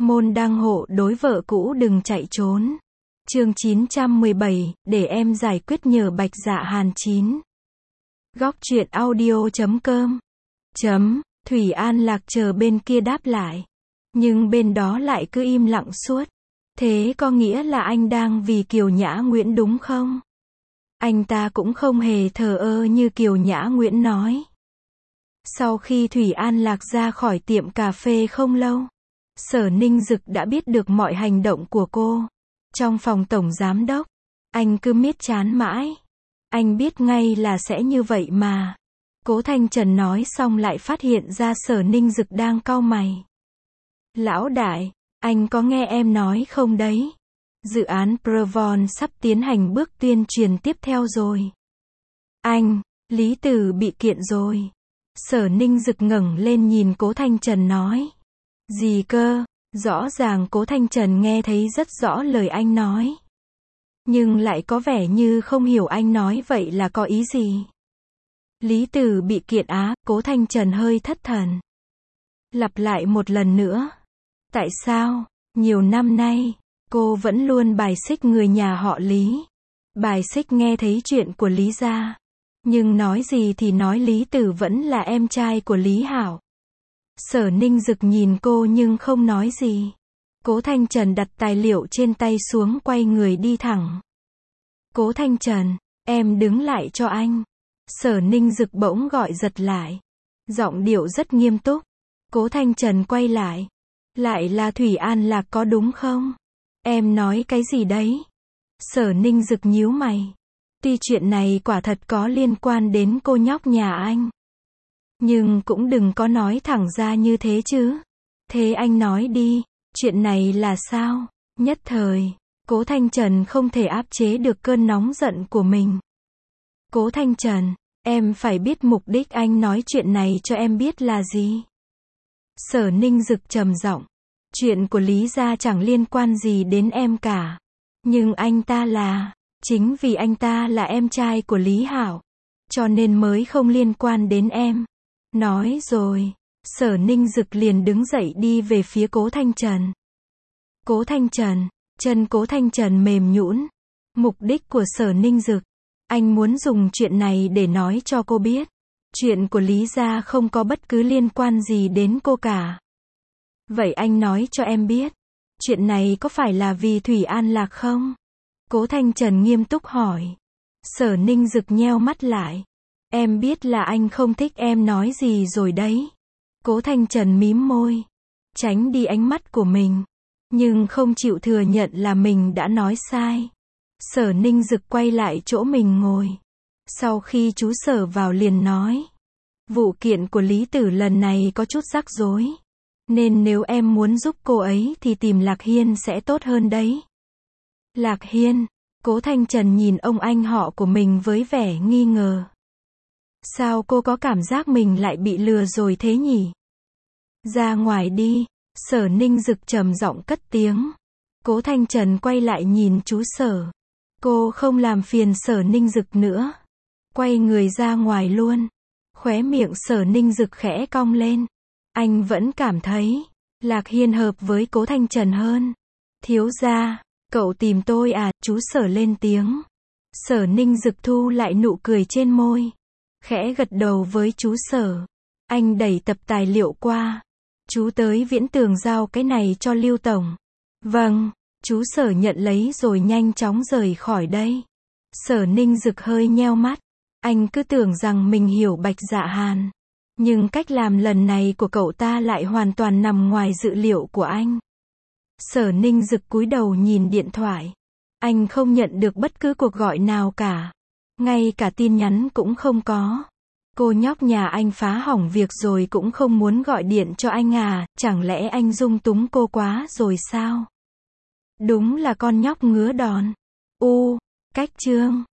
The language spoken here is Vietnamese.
Môn đăng hộ đối vợ cũ đừng chạy trốn. Chương 917, để em giải quyết nhờ Bạch Dạ Hàn 9. Góc truyện audio.com. Thủy An Lạc chờ bên kia đáp lại. Nhưng bên đó lại cứ im lặng suốt. Thế có nghĩa là anh đang vì Kiều Nhã Nguyễn đúng không? Anh ta cũng không hề thờ ơ như Kiều Nhã Nguyễn nói. Sau khi Thủy An Lạc ra khỏi tiệm cà phê không lâu, Sở Ninh Dực đã biết được mọi hành động của cô. Trong phòng tổng giám đốc, anh cứ miết chán mãi. Anh biết ngay là sẽ như vậy mà. Cố Thanh Trần nói xong lại phát hiện ra Sở Ninh Dực đang cau mày. Lão đại, anh có nghe em nói không đấy? Dự án Provon sắp tiến hành bước tuyên truyền tiếp theo rồi. Anh, Lý Tử bị kiện rồi. Sở Ninh Dực ngẩng lên nhìn Cố Thanh Trần nói. Gì cơ? Rõ ràng Cố Thanh Trần nghe thấy rất rõ lời anh nói. Nhưng lại có vẻ như không hiểu anh nói vậy là có ý gì. Lý Tử bị kiện á, Cố Thanh Trần hơi thất thần. Lặp lại một lần nữa. Tại sao? Nhiều năm nay, cô vẫn luôn bài xích người nhà họ Lý. Bài xích nghe thấy chuyện của Lý gia. Nhưng nói gì thì nói Lý Tử vẫn là em trai của Lý Hảo. Sở Ninh Dực nhìn cô nhưng không nói gì. Cố Thanh Trần đặt tài liệu trên tay xuống quay người đi thẳng. Cố Thanh Trần, em đứng lại cho anh. Sở Ninh Dực bỗng gọi giật lại. Giọng điệu rất nghiêm túc. Cố Thanh Trần quay lại. Lại là Thủy An Lạc có đúng không? Em nói cái gì đấy? Sở Ninh Dực nhíu mày. Tuy chuyện này quả thật có liên quan đến cô nhóc nhà anh. Nhưng cũng đừng có nói thẳng ra như thế chứ. Thế anh nói đi, chuyện này là sao? Nhất thời, Cố Thanh Trần không thể áp chế được cơn nóng giận của mình. Cố Thanh Trần, em phải biết mục đích anh nói chuyện này cho em biết là gì. Sở Ninh Dực trầm giọng. Chuyện của Lý gia chẳng liên quan gì đến em cả. Nhưng anh ta là, chính vì anh ta là em trai của Lý Hảo. Cho nên mới không liên quan đến em. Nói rồi, Sở Ninh Dực liền đứng dậy đi về phía Cố Thanh Trần. Cố Thanh Trần, chân Cố Thanh Trần mềm nhũn. Mục đích của Sở Ninh Dực, anh muốn dùng chuyện này để nói cho cô biết. Chuyện của Lý gia không có bất cứ liên quan gì đến cô cả. Vậy anh nói cho em biết, chuyện này có phải là vì Thủy An Lạc không? Cố Thanh Trần nghiêm túc hỏi. Sở Ninh Dực nheo mắt lại. Em biết là anh không thích em nói gì rồi đấy. Cố Thanh Trần mím môi, tránh đi ánh mắt của mình, nhưng không chịu thừa nhận là mình đã nói sai. Sở Ninh Dực quay lại chỗ mình ngồi. Sau khi chú Sở vào liền nói. Vụ kiện của Lý Tử lần này có chút rắc rối. Nên nếu em muốn giúp cô ấy thì tìm Lạc Hiên sẽ tốt hơn đấy. Lạc Hiên? Cố Thanh Trần nhìn ông anh họ của mình với vẻ nghi ngờ. Sao cô có cảm giác mình lại bị lừa rồi thế nhỉ? Ra ngoài đi, Sở Ninh Dực trầm giọng cất tiếng. Cố Thanh Trần quay lại nhìn chú Sở. Cô không làm phiền Sở Ninh Dực nữa. Quay người ra ngoài luôn. Khóe miệng Sở Ninh Dực khẽ cong lên. Anh vẫn cảm thấy Lạc Hiên hợp với Cố Thanh Trần hơn. Thiếu gia, cậu tìm tôi à? Chú Sở lên tiếng. Sở Ninh Dực thu lại nụ cười trên môi, khẽ gật đầu với chú Sở. Anh đẩy tập tài liệu qua. Chú tới Viễn Tường giao cái này cho Lưu Tổng. Vâng, chú Sở nhận lấy rồi nhanh chóng rời khỏi đây. Sở Ninh Dực hơi nheo mắt. Anh cứ tưởng rằng mình hiểu Bạch Dạ Hàn. Nhưng cách làm lần này của cậu ta lại hoàn toàn nằm ngoài dự liệu của anh. Sở Ninh Dực cúi đầu nhìn điện thoại. Anh không nhận được bất cứ cuộc gọi nào cả. Ngay cả tin nhắn cũng không có. Cô nhóc nhà anh phá hỏng việc rồi cũng không muốn gọi điện cho anh à? Chẳng lẽ anh dung túng cô quá rồi sao? Đúng là con nhóc ngứa đòn. Cách chương